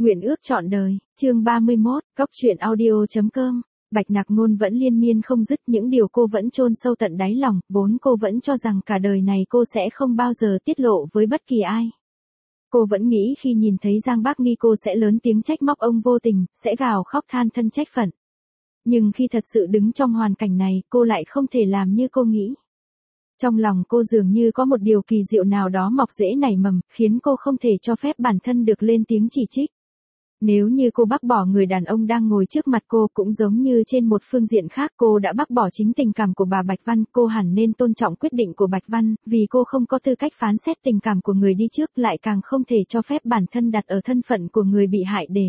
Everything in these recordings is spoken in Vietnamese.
Nguyện ước trọn đời, chương 31, Cóc truyện audio.com. Bạch Nặc Ngôn vẫn liên miên không dứt những điều cô vẫn chôn sâu tận đáy lòng, vốn cô vẫn cho rằng cả đời này cô sẽ không bao giờ tiết lộ với bất kỳ ai. Cô vẫn nghĩ khi nhìn thấy Giang Bác Nghi cô sẽ lớn tiếng trách móc ông vô tình, sẽ gào khóc than thân trách phận. Nhưng khi thật sự đứng trong hoàn cảnh này, cô lại không thể làm như cô nghĩ. Trong lòng cô dường như có một điều kỳ diệu nào đó mọc rễ nảy mầm, khiến cô không thể cho phép bản thân được lên tiếng chỉ trích. Nếu như cô bác bỏ người đàn ông đang ngồi trước mặt cô cũng giống như trên một phương diện khác cô đã bác bỏ chính tình cảm của bà Bạch Văn, cô hẳn nên tôn trọng quyết định của Bạch Văn, vì cô không có tư cách phán xét tình cảm của người đi trước, lại càng không thể cho phép bản thân đặt ở thân phận của người bị hại để.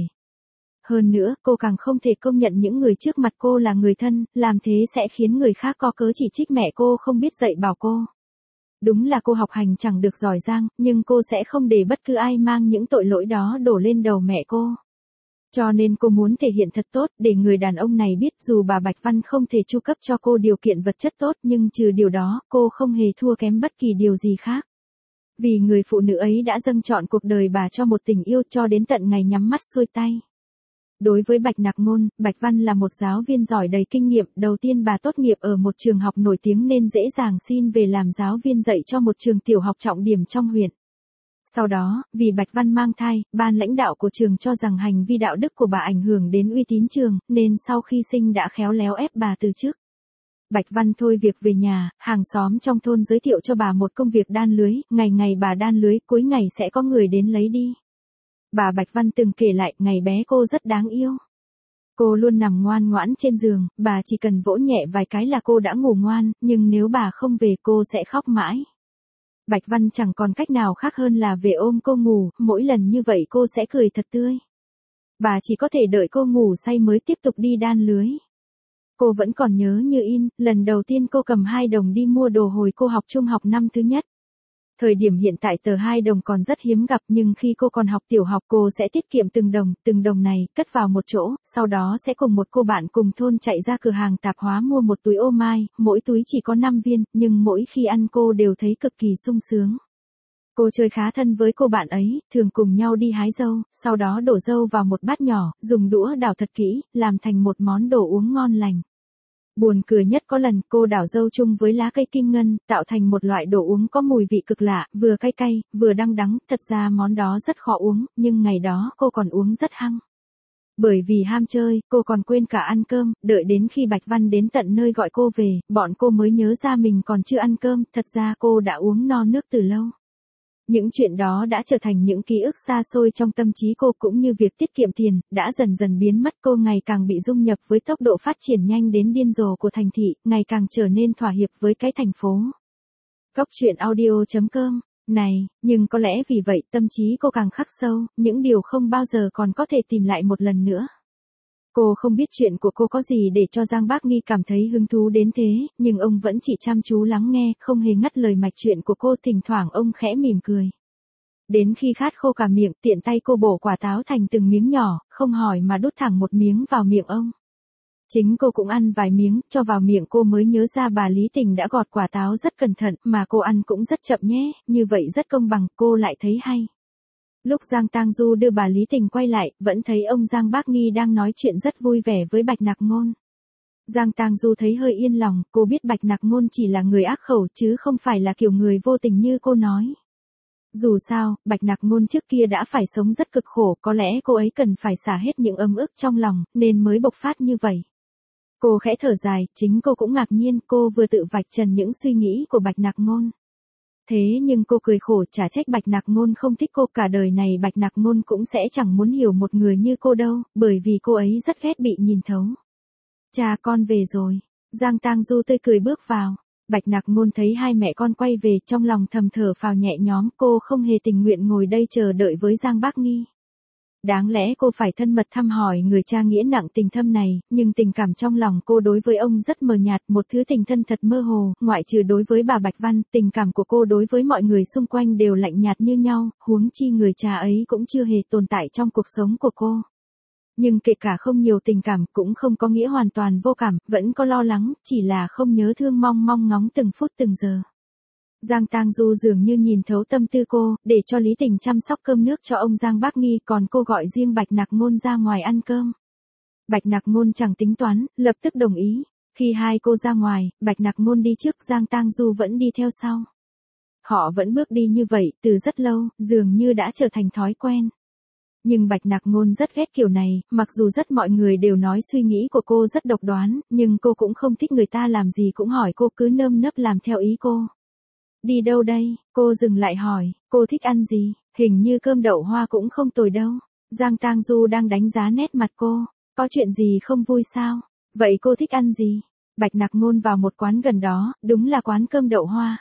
Hơn nữa, cô càng không thể công nhận những người trước mặt cô là người thân, làm thế sẽ khiến người khác có cớ chỉ trích mẹ cô không biết dạy bảo cô. Đúng là cô học hành chẳng được giỏi giang, nhưng cô sẽ không để bất cứ ai mang những tội lỗi đó đổ lên đầu mẹ cô. Cho nên cô muốn thể hiện thật tốt để người đàn ông này biết dù bà Bạch Văn không thể chu cấp cho cô điều kiện vật chất tốt nhưng trừ điều đó, cô không hề thua kém bất kỳ điều gì khác. Vì người phụ nữ ấy đã dâng trọn cuộc đời bà cho một tình yêu cho đến tận ngày nhắm mắt xuôi tay. Đối với Bạch Nặc Ngôn, Bạch Văn là một giáo viên giỏi đầy kinh nghiệm, đầu tiên bà tốt nghiệp ở một trường học nổi tiếng nên dễ dàng xin về làm giáo viên dạy cho một trường tiểu học trọng điểm trong huyện. Sau đó, vì Bạch Văn mang thai, ban lãnh đạo của trường cho rằng hành vi đạo đức của bà ảnh hưởng đến uy tín trường, nên sau khi sinh đã khéo léo ép bà từ chức. Bạch Văn thôi việc về nhà, hàng xóm trong thôn giới thiệu cho bà một công việc đan lưới, ngày ngày bà đan lưới, cuối ngày sẽ có người đến lấy đi. Bà Bạch Văn từng kể lại, ngày bé cô rất đáng yêu. Cô luôn nằm ngoan ngoãn trên giường, bà chỉ cần vỗ nhẹ vài cái là cô đã ngủ ngoan, nhưng nếu bà không về cô sẽ khóc mãi. Bạch Văn chẳng còn cách nào khác hơn là về ôm cô ngủ, mỗi lần như vậy cô sẽ cười thật tươi. Bà chỉ có thể đợi cô ngủ say mới tiếp tục đi đan lưới. Cô vẫn còn nhớ như in, lần đầu tiên cô cầm 2 đồng đi mua đồ hồi cô học trung học năm thứ nhất. Thời điểm hiện tại tờ 2 đồng còn rất hiếm gặp nhưng khi cô còn học tiểu học cô sẽ tiết kiệm từng đồng này, cất vào một chỗ, sau đó sẽ cùng một cô bạn cùng thôn chạy ra cửa hàng tạp hóa mua một túi ô mai, mỗi túi chỉ có 5 viên, nhưng mỗi khi ăn cô đều thấy cực kỳ sung sướng. Cô chơi khá thân với cô bạn ấy, thường cùng nhau đi hái dâu, sau đó đổ dâu vào một bát nhỏ, dùng đũa đảo thật kỹ, làm thành một món đồ uống ngon lành. Buồn cười nhất có lần cô đảo dâu chung với lá cây kim ngân, tạo thành một loại đồ uống có mùi vị cực lạ, vừa cay cay, vừa đắng đắng, thật ra món đó rất khó uống, nhưng ngày đó cô còn uống rất hăng. Bởi vì ham chơi, cô còn quên cả ăn cơm, đợi đến khi Bạch Văn đến tận nơi gọi cô về, bọn cô mới nhớ ra mình còn chưa ăn cơm, thật ra cô đã uống no nước từ lâu. Những chuyện đó đã trở thành những ký ức xa xôi trong tâm trí cô cũng như việc tiết kiệm tiền, đã dần dần biến mất cô ngày càng bị dung nhập với tốc độ phát triển nhanh đến điên rồ của thành thị, ngày càng trở nên thỏa hiệp với cái thành phố. Cóc truyện audio.com. Này, nhưng có lẽ vì vậy tâm trí cô càng khắc sâu, những điều không bao giờ còn có thể tìm lại một lần nữa. Cô không biết chuyện của cô có gì để cho Giang Bác Nghi cảm thấy hứng thú đến thế, nhưng ông vẫn chỉ chăm chú lắng nghe, không hề ngắt lời mạch chuyện của cô, thỉnh thoảng ông khẽ mỉm cười. Đến khi khát khô cả miệng, tiện tay cô bổ quả táo thành từng miếng nhỏ, không hỏi mà đút thẳng một miếng vào miệng ông. Chính cô cũng ăn vài miếng, cho vào miệng cô mới nhớ ra bà Lý Tình đã gọt quả táo rất cẩn thận, mà cô ăn cũng rất chậm nhé, như vậy rất công bằng, cô lại thấy hay. Lúc Giang Tang Du đưa bà Lý Tình quay lại, vẫn thấy ông Giang Bác Nghi đang nói chuyện rất vui vẻ với Bạch Nặc Ngôn. Giang Tang Du thấy hơi yên lòng, cô biết Bạch Nặc Ngôn chỉ là người ác khẩu chứ không phải là kiểu người vô tình như cô nói. Dù sao, Bạch Nặc Ngôn trước kia đã phải sống rất cực khổ, có lẽ cô ấy cần phải xả hết những ấm ức trong lòng, nên mới bộc phát như vậy. Cô khẽ thở dài, chính cô cũng ngạc nhiên, cô vừa tự vạch trần những suy nghĩ của Bạch Nặc Ngôn. Thế nhưng cô cười khổ, chả trách Bạch Nặc Ngôn không thích cô, cả đời này Bạch Nặc Ngôn cũng sẽ chẳng muốn hiểu một người như cô đâu, bởi vì cô ấy rất ghét bị nhìn thấu. Cha con về rồi. Giang Tang Du tươi cười bước vào. Bạch Nặc Ngôn thấy hai mẹ con quay về, trong lòng thầm thở phào nhẹ nhõm, cô không hề tình nguyện ngồi đây chờ đợi với Giang Bác Nghi. Đáng lẽ cô phải thân mật thăm hỏi người cha nghĩa nặng tình thâm này, nhưng tình cảm trong lòng cô đối với ông rất mờ nhạt, một thứ tình thân thật mơ hồ, ngoại trừ đối với bà Bạch Văn, tình cảm của cô đối với mọi người xung quanh đều lạnh nhạt như nhau, huống chi người cha ấy cũng chưa hề tồn tại trong cuộc sống của cô. Nhưng kể cả không nhiều tình cảm cũng không có nghĩa hoàn toàn vô cảm, vẫn có lo lắng, chỉ là không nhớ thương mong ngóng từng phút từng giờ. Giang Tang Du dường như nhìn thấu tâm tư cô, để cho Lý Tình chăm sóc cơm nước cho ông Giang Bác Nghi, còn cô gọi riêng Bạch Nặc Ngôn ra ngoài ăn cơm. Bạch Nặc Ngôn chẳng tính toán, lập tức đồng ý. Khi hai cô ra ngoài, Bạch Nặc Ngôn đi trước, Giang Tang Du vẫn đi theo sau. Họ vẫn bước đi như vậy từ rất lâu, dường như đã trở thành thói quen. Nhưng Bạch Nặc Ngôn rất ghét kiểu này, mặc dù rất mọi người đều nói suy nghĩ của cô rất độc đoán, nhưng cô cũng không thích người ta làm gì cũng hỏi cô, cứ nơm nớp làm theo ý cô. Đi đâu đây? Cô dừng lại hỏi, cô thích ăn gì? Hình như cơm đậu hoa cũng không tồi đâu. Giang Tang Du đang đánh giá nét mặt cô. Có chuyện gì không vui sao? Vậy cô thích ăn gì? Bạch Nặc Ngôn vào một quán gần đó, đúng là quán cơm đậu hoa.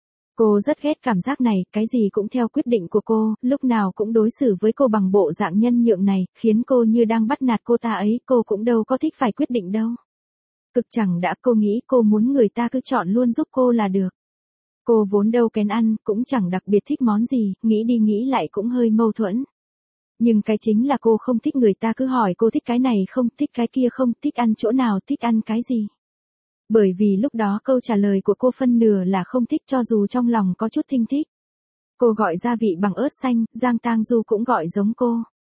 Cô rất ghét cảm giác này, cái gì cũng theo quyết định của cô, lúc nào cũng đối xử với cô bằng bộ dạng nhân nhượng này, khiến cô như đang bắt nạt cô ta ấy, cô cũng đâu có thích phải quyết định đâu. Cực chẳng đã, cô nghĩ cô muốn người ta cứ chọn luôn giúp cô là được. Cô vốn đâu kén ăn, cũng chẳng đặc biệt thích món gì, nghĩ đi nghĩ lại cũng hơi mâu thuẫn. Nhưng cái chính là cô không thích người ta cứ hỏi cô thích cái này không, thích cái kia không, thích ăn chỗ nào, thích ăn cái gì. Bởi vì lúc đó câu trả lời của cô phân nửa là không thích, cho dù trong lòng có chút thinh thích. Cô gọi gia vị bằng ớt xanh, Giang Tang Du cũng gọi giống cô.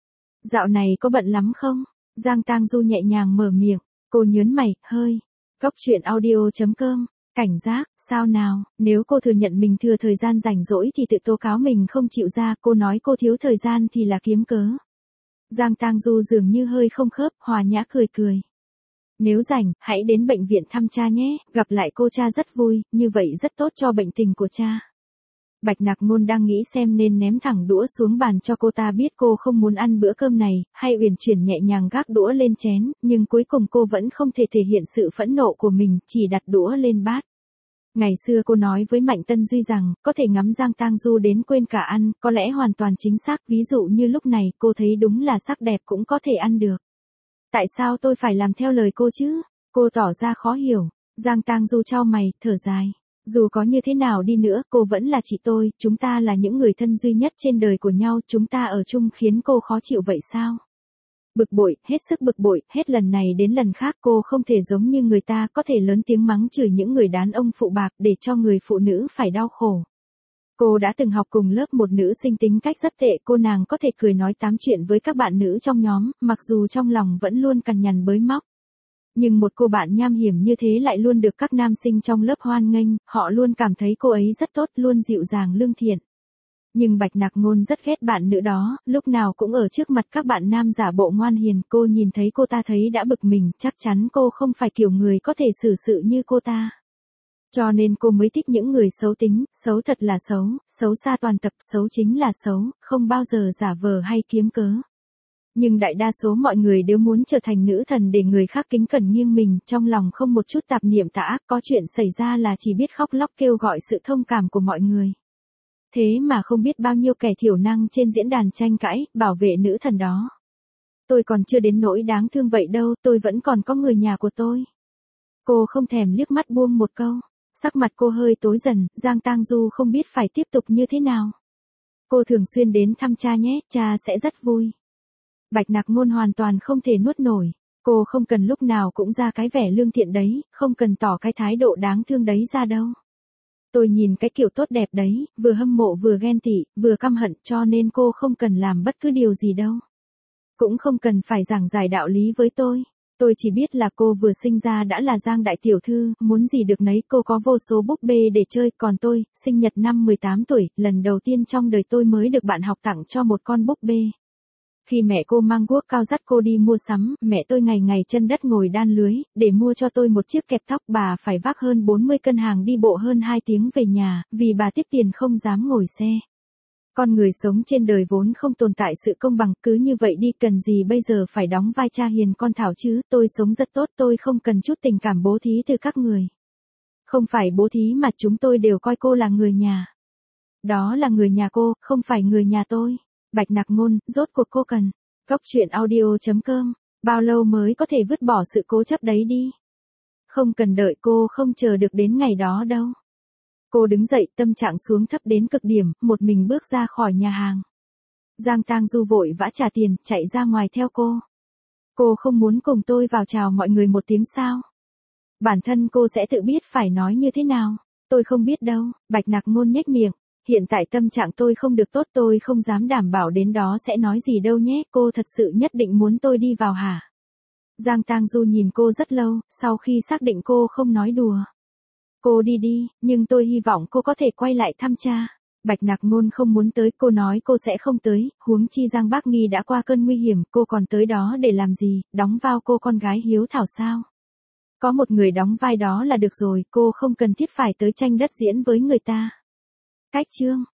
Dạo này có bận lắm không? Giang Tang Du nhẹ nhàng mở miệng, cô nhớn mày, hơi. Cốc truyện audio.com. Cảnh giác, sao nào, nếu cô thừa nhận mình thừa thời gian rảnh rỗi thì tự tố cáo mình không chịu ra, cô nói cô thiếu thời gian thì là kiếm cớ. Giang Tang Du dường như hơi không khớp, hòa nhã cười cười. Nếu rảnh, hãy đến bệnh viện thăm cha nhé, gặp lại cô cha rất vui, như vậy rất tốt cho bệnh tình của cha. Bạch Nặc Ngôn đang nghĩ xem nên ném thẳng đũa xuống bàn cho cô ta biết cô không muốn ăn bữa cơm này, hay uyển chuyển nhẹ nhàng gác đũa lên chén, nhưng cuối cùng cô vẫn không thể thể hiện sự phẫn nộ của mình, chỉ đặt đũa lên bát. Ngày xưa cô nói với Mạnh Tân Duy rằng, có thể ngắm Giang Tang Du đến quên cả ăn, có lẽ hoàn toàn chính xác, ví dụ như lúc này, cô thấy đúng là sắc đẹp cũng có thể ăn được. Tại sao tôi phải làm theo lời cô chứ? Cô tỏ ra khó hiểu. Giang Tang Du chau mày, thở dài. Dù có như thế nào đi nữa, cô vẫn là chị tôi, chúng ta là những người thân duy nhất trên đời của nhau, chúng ta ở chung khiến cô khó chịu vậy sao? Bực bội, hết sức bực bội, hết lần này đến lần khác cô không thể giống như người ta có thể lớn tiếng mắng chửi những người đàn ông phụ bạc để cho người phụ nữ phải đau khổ. Cô đã từng học cùng lớp một nữ sinh tính cách rất tệ, cô nàng có thể cười nói tám chuyện với các bạn nữ trong nhóm, mặc dù trong lòng vẫn luôn cằn nhằn bới móc. Nhưng một cô bạn nham hiểm như thế lại luôn được các nam sinh trong lớp hoan nghênh, họ luôn cảm thấy cô ấy rất tốt, luôn dịu dàng lương thiện. Nhưng Bạch Nặc Ngôn rất ghét bạn nữ đó, lúc nào cũng ở trước mặt các bạn nam giả bộ ngoan hiền, cô nhìn thấy cô ta thấy đã bực mình, chắc chắn cô không phải kiểu người có thể xử sự như cô ta. Cho nên cô mới thích những người xấu tính, xấu thật là xấu, xấu xa toàn tập, xấu chính là xấu, không bao giờ giả vờ hay kiếm cớ. Nhưng đại đa số mọi người đều muốn trở thành nữ thần để người khác kính cẩn nghiêng mình, trong lòng không một chút tạp niệm tà ác, có chuyện xảy ra là chỉ biết khóc lóc kêu gọi sự thông cảm của mọi người. Thế mà không biết bao nhiêu kẻ thiểu năng trên diễn đàn tranh cãi, bảo vệ nữ thần đó. Tôi còn chưa đến nỗi đáng thương vậy đâu, tôi vẫn còn có người nhà của tôi. Cô không thèm liếc mắt buông một câu. Sắc mặt cô hơi tối dần, Giang Tang Du không biết phải tiếp tục như thế nào. Cô thường xuyên đến thăm cha nhé, cha sẽ rất vui. Bạch Nặc Ngôn hoàn toàn không thể nuốt nổi. Cô không cần lúc nào cũng ra cái vẻ lương thiện đấy, không cần tỏ cái thái độ đáng thương đấy ra đâu. Tôi nhìn cái kiểu tốt đẹp đấy, vừa hâm mộ vừa ghen tị, vừa căm hận, cho nên cô không cần làm bất cứ điều gì đâu. Cũng không cần phải giảng giải đạo lý với tôi. Tôi chỉ biết là cô vừa sinh ra đã là Giang đại tiểu thư, muốn gì được nấy, cô có vô số búp bê để chơi, còn tôi, sinh nhật năm 18 tuổi, lần đầu tiên trong đời tôi mới được bạn học tặng cho một con búp bê. Khi mẹ cô mang guốc cao dắt cô đi mua sắm, mẹ tôi ngày ngày chân đất ngồi đan lưới, để mua cho tôi một chiếc kẹp tóc, bà phải vác hơn 40 cân hàng đi bộ hơn 2 tiếng về nhà, vì bà tiếc tiền không dám ngồi xe. Con người sống trên đời vốn không tồn tại sự công bằng, cứ như vậy đi, cần gì bây giờ phải đóng vai cha hiền con thảo chứ, tôi sống rất tốt, tôi không cần chút tình cảm bố thí từ các người. Không phải bố thí mà chúng tôi đều coi cô là người nhà. Đó là người nhà cô, không phải người nhà tôi. Bạch Nặc Ngôn, rốt cuộc cô cần. Cốc truyện audio.com, bao lâu mới có thể vứt bỏ sự cố chấp đấy đi. Không cần đợi, cô không chờ được đến ngày đó đâu. Cô đứng dậy, tâm trạng xuống thấp đến cực điểm, một mình bước ra khỏi nhà hàng. Giang Tang Du vội vã trả tiền, chạy ra ngoài theo cô. Cô không muốn cùng tôi vào chào mọi người một tiếng sao? Bản thân cô sẽ tự biết phải nói như thế nào. Tôi không biết đâu, Bạch Nặc Ngôn nhếch miệng. Hiện tại tâm trạng tôi không được tốt, tôi không dám đảm bảo đến đó sẽ nói gì đâu nhé, cô thật sự nhất định muốn tôi đi vào hả? Giang Tang Du nhìn cô rất lâu, sau khi xác định cô không nói đùa. Cô đi đi, nhưng tôi hy vọng cô có thể quay lại thăm cha. Bạch Nặc Ngôn không muốn tới, cô nói cô sẽ không tới, huống chi Giang Bác Nghi đã qua cơn nguy hiểm, cô còn tới đó để làm gì, đóng vai cô con gái hiếu thảo sao? Có một người đóng vai đó là được rồi, cô không cần thiết phải tới tranh đất diễn với người ta. Cách chương